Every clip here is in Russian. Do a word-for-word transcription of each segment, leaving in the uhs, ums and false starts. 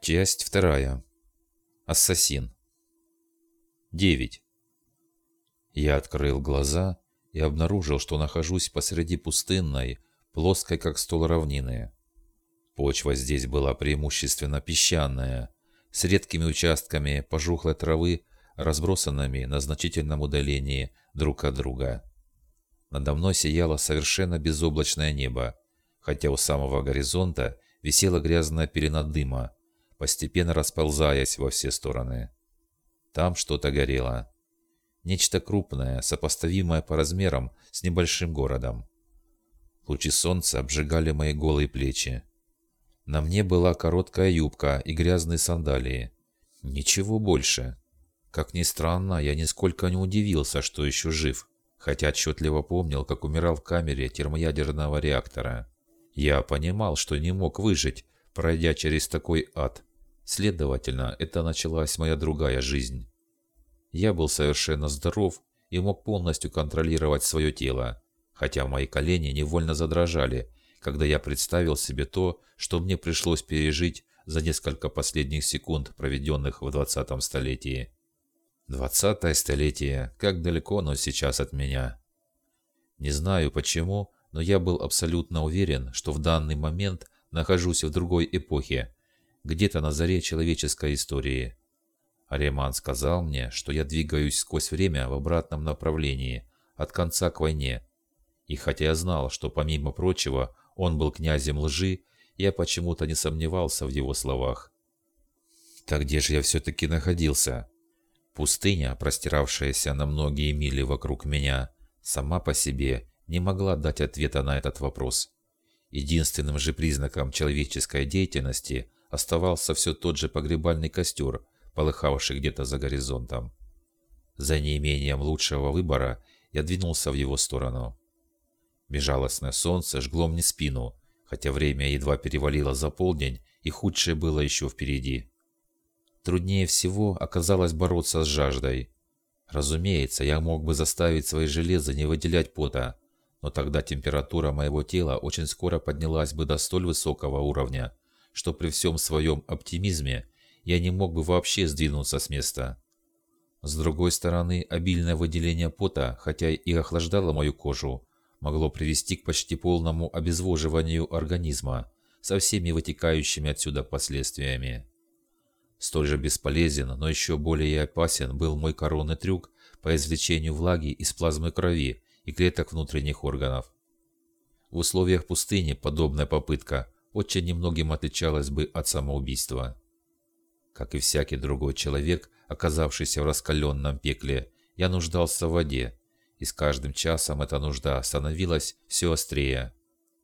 Часть вторая. Ассасин. девять. Я открыл глаза и обнаружил, что нахожусь посреди пустынной, плоской как стол равнины. Почва здесь была преимущественно песчаная, с редкими участками пожухлой травы, разбросанными на значительном удалении друг от друга. Надо мной сияло совершенно безоблачное небо, хотя у самого горизонта висела грязная пелена дыма, постепенно расползаясь во все стороны. Там что-то горело. Нечто крупное, сопоставимое по размерам с небольшим городом. Лучи солнца обжигали мои голые плечи. На мне была короткая юбка и грязные сандалии. Ничего больше. Как ни странно, я нисколько не удивился, что еще жив, хотя отчетливо помнил, как умирал в камере термоядерного реактора. Я понимал, что не мог выжить, пройдя через такой ад. Следовательно, это началась моя другая жизнь. Я был совершенно здоров и мог полностью контролировать свое тело, хотя мои колени невольно задрожали, когда я представил себе то, что мне пришлось пережить за несколько последних секунд, проведенных в двадцатом столетии. Двадцатое столетие, как далеко оно сейчас от меня. Не знаю почему, но я был абсолютно уверен, что в данный момент нахожусь в другой эпохе, где-то на заре человеческой истории. Ариман сказал мне, что я двигаюсь сквозь время в обратном направлении, от конца к войне. И хотя я знал, что помимо прочего он был князем лжи, я почему-то не сомневался в его словах. Так где же я все-таки находился? Пустыня, простиравшаяся на многие мили вокруг меня, сама по себе не могла дать ответа на этот вопрос. Единственным же признаком человеческой деятельности оставался все тот же погребальный костер, полыхавший где-то за горизонтом. За неимением лучшего выбора я двинулся в его сторону. Безжалостное солнце жгло мне спину, хотя время едва перевалило за полдень, и худшее было еще впереди. Труднее всего оказалось бороться с жаждой. Разумеется, я мог бы заставить свои железы не выделять пота, но тогда температура моего тела очень скоро поднялась бы до столь высокого уровня, что при всем своем оптимизме я не мог бы вообще сдвинуться с места. С другой стороны, обильное выделение пота, хотя и охлаждало мою кожу, могло привести к почти полному обезвоживанию организма со всеми вытекающими отсюда последствиями. Столь же бесполезен, но еще более опасен был мой коронный трюк по извлечению влаги из плазмы крови и клеток внутренних органов. В условиях пустыни подобная попытка очень немногим отличалась бы от самоубийства. Как и всякий другой человек, оказавшийся в раскаленном пекле, я нуждался в воде, и с каждым часом эта нужда становилась все острее.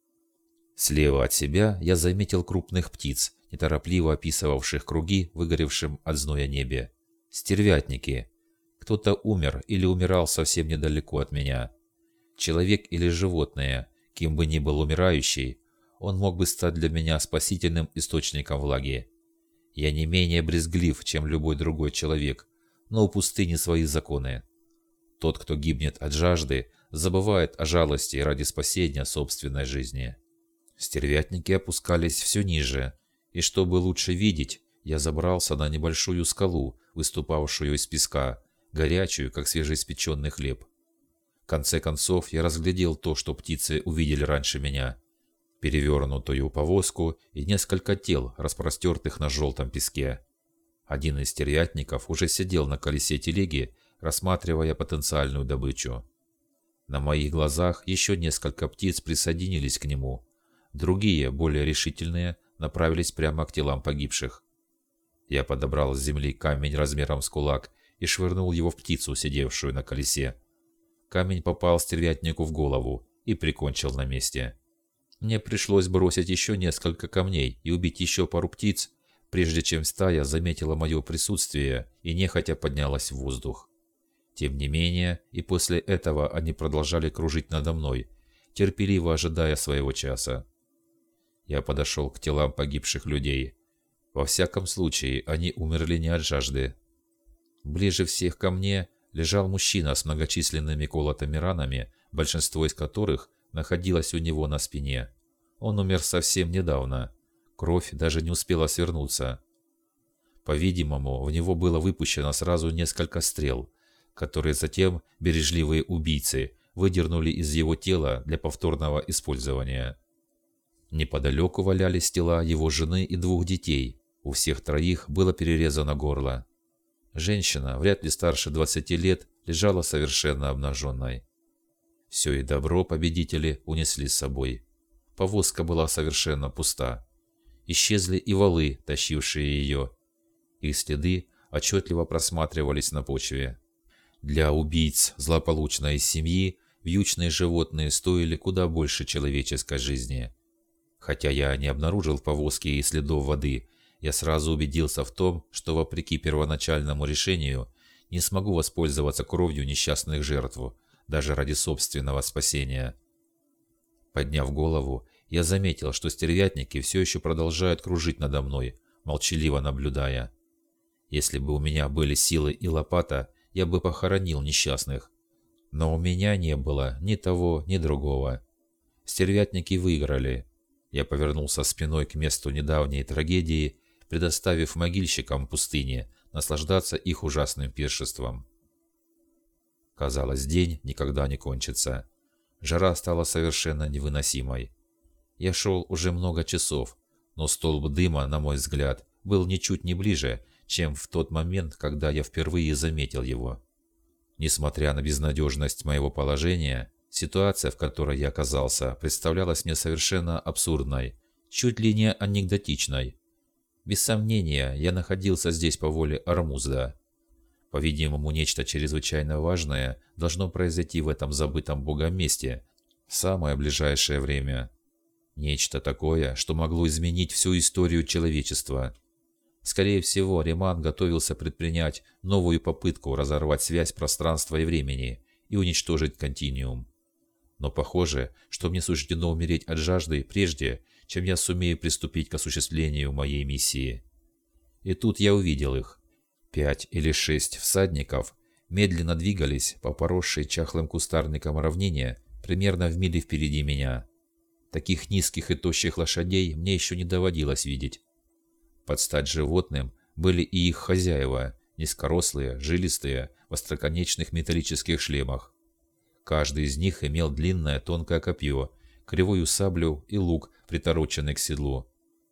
Слева от себя я заметил крупных птиц, неторопливо описывавших круги в выгоревшем от зноя небе. Стервятники. Кто-то умер или умирал совсем недалеко от меня. Человек или животное, кем бы ни был умирающий, он мог бы стать для меня спасительным источником влаги. Я не менее брезглив, чем любой другой человек, но у пустыни свои законы. Тот, кто гибнет от жажды, забывает о жалости ради спасения собственной жизни. Стервятники опускались все ниже, и чтобы лучше видеть, я забрался на небольшую скалу, выступавшую из песка, горячую, как свежеиспеченный хлеб. В конце концов, я разглядел то, что птицы увидели раньше меня. Перевернутую повозку и несколько тел, распростертых на желтом песке. Один из стервятников уже сидел на колесе телеги, рассматривая потенциальную добычу. На моих глазах еще несколько птиц присоединились к нему. Другие, более решительные, направились прямо к телам погибших. Я подобрал с земли камень размером с кулак и швырнул его в птицу, сидевшую на колесе. Камень попал стервятнику в голову и прикончил на месте. Мне пришлось бросить еще несколько камней и убить еще пару птиц, прежде чем стая заметила мое присутствие и нехотя поднялась в воздух. Тем не менее, и после этого они продолжали кружить надо мной, терпеливо ожидая своего часа. Я подошел к телам погибших людей. Во всяком случае, они умерли не от жажды. Ближе всех ко мне лежал мужчина с многочисленными колотыми ранами, большинство из которых находилось у него на спине. Он умер совсем недавно. Кровь даже не успела свернуться. По-видимому, в него было выпущено сразу несколько стрел, которые затем бережливые убийцы выдернули из его тела для повторного использования. Неподалеку валялись тела его жены и двух детей. У всех троих было перерезано горло. Женщина, вряд ли старше двадцати лет, лежала совершенно обнаженной. Все и добро победители унесли с собой. Повозка была совершенно пуста. Исчезли и валы, тащившие ее. Их следы отчетливо просматривались на почве. Для убийц злополучной семьи вьючные животные стоили куда больше человеческой жизни. Хотя я не обнаружил в повозке и следов воды, я сразу убедился в том, что вопреки первоначальному решению не смогу воспользоваться кровью несчастных жертв, даже ради собственного спасения. Подняв голову, я заметил, что стервятники все еще продолжают кружить надо мной, молчаливо наблюдая. Если бы у меня были силы и лопата, я бы похоронил несчастных. Но у меня не было ни того, ни другого. Стервятники выиграли. Я повернулся спиной к месту недавней трагедии, предоставив могильщикам пустыни наслаждаться их ужасным пиршеством. Казалось, день никогда не кончится. Жара стала совершенно невыносимой. Я шел уже много часов, но столб дыма, на мой взгляд, был ничуть не ближе, чем в тот момент, когда я впервые заметил его. Несмотря на безнадежность моего положения, ситуация, в которой я оказался, представлялась мне совершенно абсурдной, чуть ли не анекдотичной. Без сомнения, я находился здесь по воле Ормузда. По-видимому, нечто чрезвычайно важное должно произойти в этом забытом Богом месте в самое ближайшее время. Нечто такое, что могло изменить всю историю человечества. Скорее всего, Реман готовился предпринять новую попытку разорвать связь пространства и времени и уничтожить континуум. Но похоже, что мне суждено умереть от жажды прежде, чем я сумею приступить к осуществлению моей миссии. И тут я увидел их. Пять или шесть всадников медленно двигались по поросшей чахлым кустарником равнине примерно в миле впереди меня. Таких низких и тощих лошадей мне еще не доводилось видеть. Под стать животным были и их хозяева, низкорослые, жилистые, в остроконечных металлических шлемах. Каждый из них имел длинное тонкое копье, кривую саблю и лук, притороченный к седлу.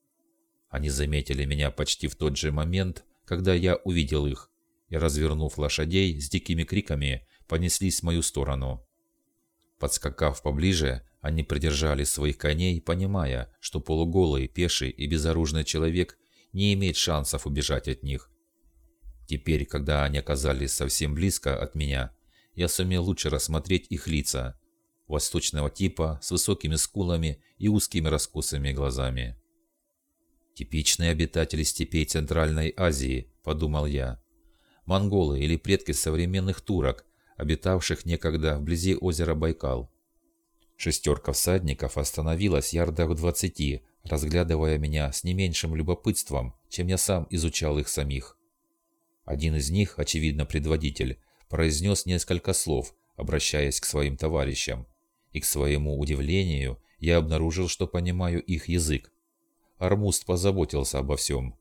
Они заметили меня почти в тот же момент, когда я увидел их, и, развернув лошадей, с дикими криками понеслись в мою сторону. Подскакав поближе, они придержали своих коней, понимая, что полуголый, пеший и безоружный человек не имеет шансов убежать от них. Теперь, когда они оказались совсем близко от меня, я сумел лучше рассмотреть их лица, восточного типа, с высокими скулами и узкими раскосыми глазами. «Типичные обитатели степей Центральной Азии», – подумал я. «Монголы или предки современных турок, обитавших некогда вблизи озера Байкал». Шестерка всадников остановилась ярдах в двадцати, разглядывая меня с не меньшим любопытством, чем я сам изучал их самих. Один из них, очевидно предводитель, произнес несколько слов, обращаясь к своим товарищам, и к своему удивлению я обнаружил, что понимаю их язык. Ормузд позаботился обо всем.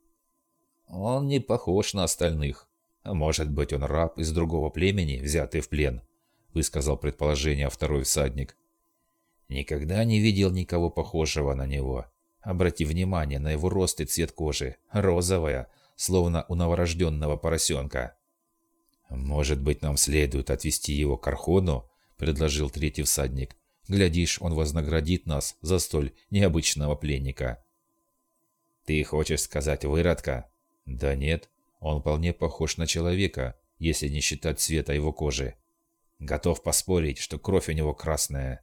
«Он не похож на остальных. Может быть, он раб из другого племени, взятый в плен», высказал предположение второй всадник. «Никогда не видел никого похожего на него. Обрати внимание на его рост и цвет кожи. Розовая, словно у новорожденного поросенка». «Может быть, нам следует отвезти его к Архону?» – предложил третий всадник. «Глядишь, он вознаградит нас за столь необычного пленника». «Ты хочешь сказать выродка?» «Да нет, он вполне похож на человека, если не считать цвета его кожи. Готов поспорить, что кровь у него красная».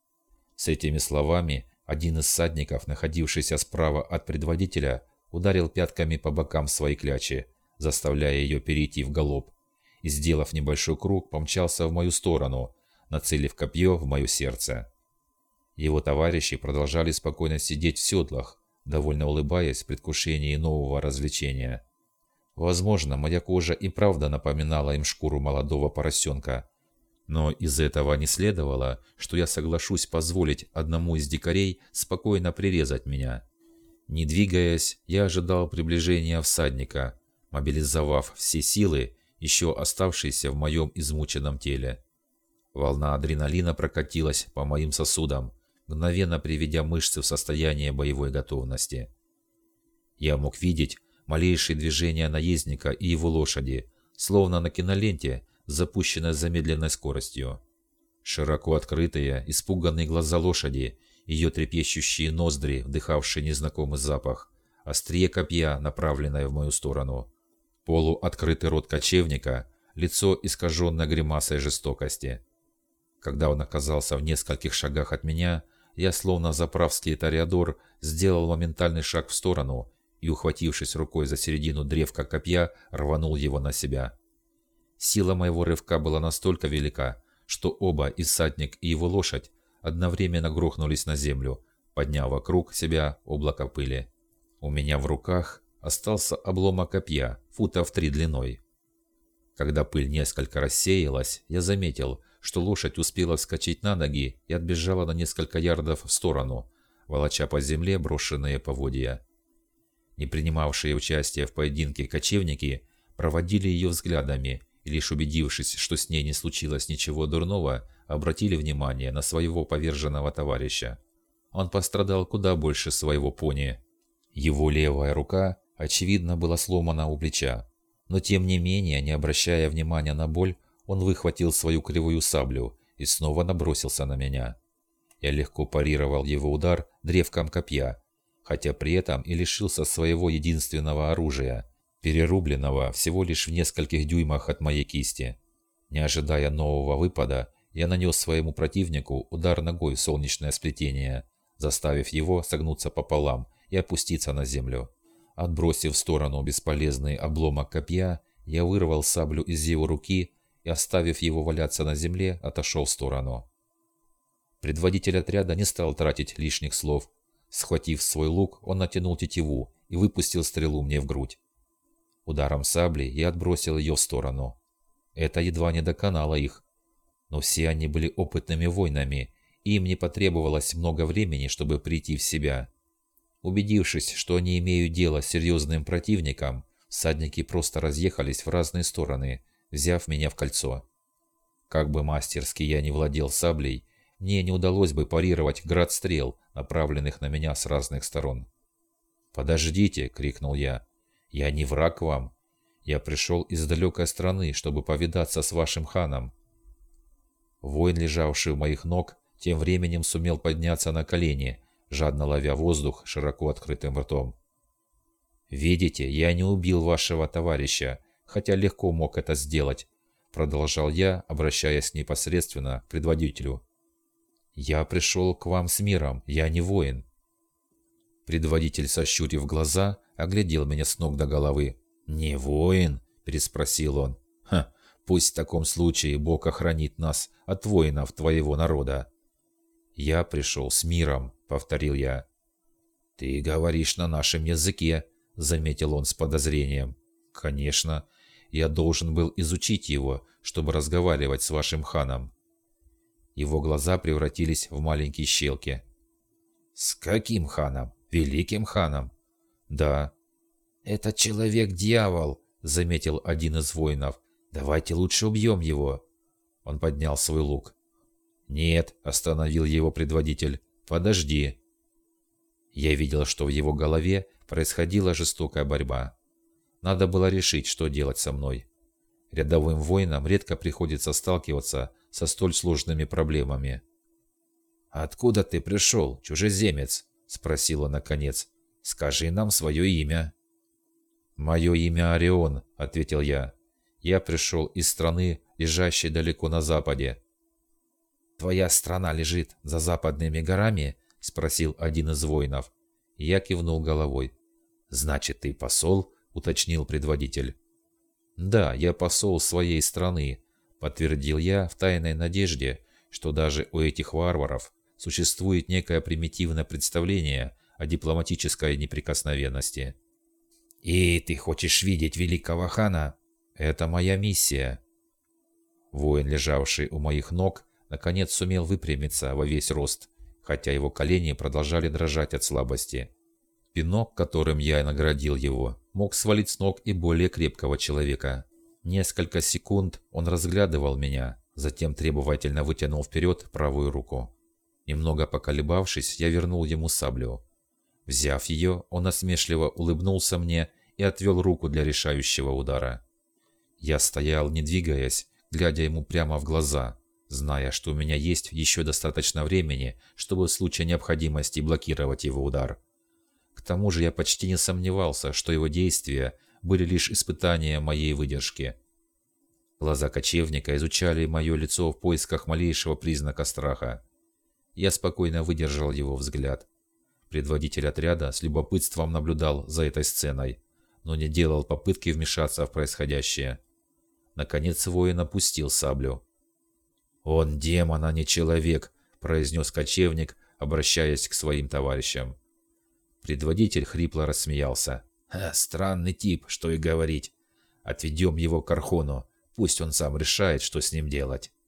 С этими словами один из всадников, находившийся справа от предводителя, ударил пятками по бокам своей клячи, заставляя ее перейти в галоп, и, сделав небольшой круг, помчался в мою сторону, нацелив копье в мое сердце. Его товарищи продолжали спокойно сидеть в седлах, довольно улыбаясь в предвкушении нового развлечения. Возможно, моя кожа и правда напоминала им шкуру молодого поросенка, но из этого не следовало, что я соглашусь позволить одному из дикарей спокойно прирезать меня. Не двигаясь, я ожидал приближения всадника, мобилизовав все силы, еще оставшиеся в моем измученном теле. Волна адреналина прокатилась по моим сосудам, мгновенно приведя мышцы в состояние боевой готовности. Я мог видеть малейшие движения наездника и его лошади, словно на киноленте, запущенной замедленной скоростью. Широко открытые, испуганные глаза лошади, ее трепещущие ноздри, вдыхавшие незнакомый запах, острие копья, направленное в мою сторону, полуоткрытый рот кочевника, лицо, искаженное гримасой жестокости. Когда он оказался в нескольких шагах от меня, я, словно заправский тореадор, сделал моментальный шаг в сторону и, ухватившись рукой за середину древка копья, рванул его на себя. Сила моего рывка была настолько велика, что оба, и всадник, и его лошадь, одновременно грохнулись на землю, подняв вокруг себя облако пыли. У меня в руках остался обломок копья, футов три длиной. Когда пыль несколько рассеялась, я заметил, что лошадь успела вскочить на ноги и отбежала на несколько ярдов в сторону, волоча по земле брошенные поводья. Не принимавшие участие в поединке кочевники проводили ее взглядами и, лишь убедившись, что с ней не случилось ничего дурного, обратили внимание на своего поверженного товарища. Он пострадал куда больше своего пони. Его левая рука, очевидно, была сломана у плеча, но тем не менее, не обращая внимания на боль, он выхватил свою кривую саблю и снова набросился на меня. Я легко парировал его удар древком копья, хотя при этом и лишился своего единственного оружия, перерубленного всего лишь в нескольких дюймах от моей кисти. Не ожидая нового выпада, я нанес своему противнику удар ногой в солнечное сплетение, заставив его согнуться пополам и опуститься на землю. Отбросив в сторону бесполезный обломок копья, я вырвал саблю из его руки и, оставив его валяться на земле, отошел в сторону. Предводитель отряда не стал тратить лишних слов. Схватив свой лук, он натянул тетиву и выпустил стрелу мне в грудь. Ударом сабли я отбросил ее в сторону. Это едва не доконало их. Но все они были опытными воинами, и им не потребовалось много времени, чтобы прийти в себя. Убедившись, что они имеют дело с серьезным противником, всадники просто разъехались в разные стороны, взяв меня в кольцо. Как бы мастерски я не владел саблей, мне не удалось бы парировать град стрел, направленных на меня с разных сторон. «Подождите!» — крикнул я. «Я не враг вам. Я пришел из далекой страны, чтобы повидаться с вашим ханом». Воин, лежавший у моих ног, тем временем сумел подняться на колени, жадно ловя воздух широко открытым ртом. «Видите, я не убил вашего товарища, хотя легко мог это сделать», — продолжал я, обращаясь непосредственно к предводителю. «Я пришел к вам с миром, я не воин». Предводитель, сощурив глаза, оглядел меня с ног до головы. «Не воин?» – переспросил он. «Ха, пусть в таком случае Бог охранит нас от воинов твоего народа». «Я пришел с миром», – повторил я. «Ты говоришь на нашем языке», – заметил он с подозрением. «Конечно, я должен был изучить его, чтобы разговаривать с вашим ханом». Его глаза превратились в маленькие щелки. «С каким ханом? Великим ханом?» «Да». «Это человек-дьявол», — заметил один из воинов. «Давайте лучше убьем его». Он поднял свой лук. «Нет», — остановил его предводитель. «Подожди». Я видел, что в его голове происходила жестокая борьба. Надо было решить, что делать со мной. Рядовым воинам редко приходится сталкиваться со столь сложными проблемами. «Откуда ты пришел, чужеземец?» – спросил он наконец. «Скажи нам свое имя». «Мое имя Орион», – ответил я. «Я пришел из страны, лежащей далеко на западе». «Твоя страна лежит за западными горами?» – спросил один из воинов. Я кивнул головой. «Значит, ты посол?» – уточнил предводитель. «Да, я посол своей страны», – подтвердил я в тайной надежде, что даже у этих варваров существует некое примитивное представление о дипломатической неприкосновенности. «И ты хочешь видеть великого хана?» «Это моя миссия». Воин, лежавший у моих ног, наконец сумел выпрямиться во весь рост, хотя его колени продолжали дрожать от слабости. Пинок, которым я наградил его, мог свалить с ног и более крепкого человека. Несколько секунд он разглядывал меня, затем требовательно вытянул вперед правую руку. Немного поколебавшись, я вернул ему саблю. Взяв ее, он насмешливо улыбнулся мне и отвел руку для решающего удара. Я стоял, не двигаясь, глядя ему прямо в глаза, зная, что у меня есть еще достаточно времени, чтобы в случае необходимости блокировать его удар. К тому же я почти не сомневался, что его действия были лишь испытанием моей выдержки. Глаза кочевника изучали мое лицо в поисках малейшего признака страха. Я спокойно выдержал его взгляд. Предводитель отряда с любопытством наблюдал за этой сценой, но не делал попытки вмешаться в происходящее. Наконец воин опустил саблю. «Он демон, а не человек», – произнес кочевник, обращаясь к своим товарищам. Предводитель хрипло рассмеялся. «Ха, странный тип, что и говорить. Отведем его к Архону, пусть он сам решает, что с ним делать».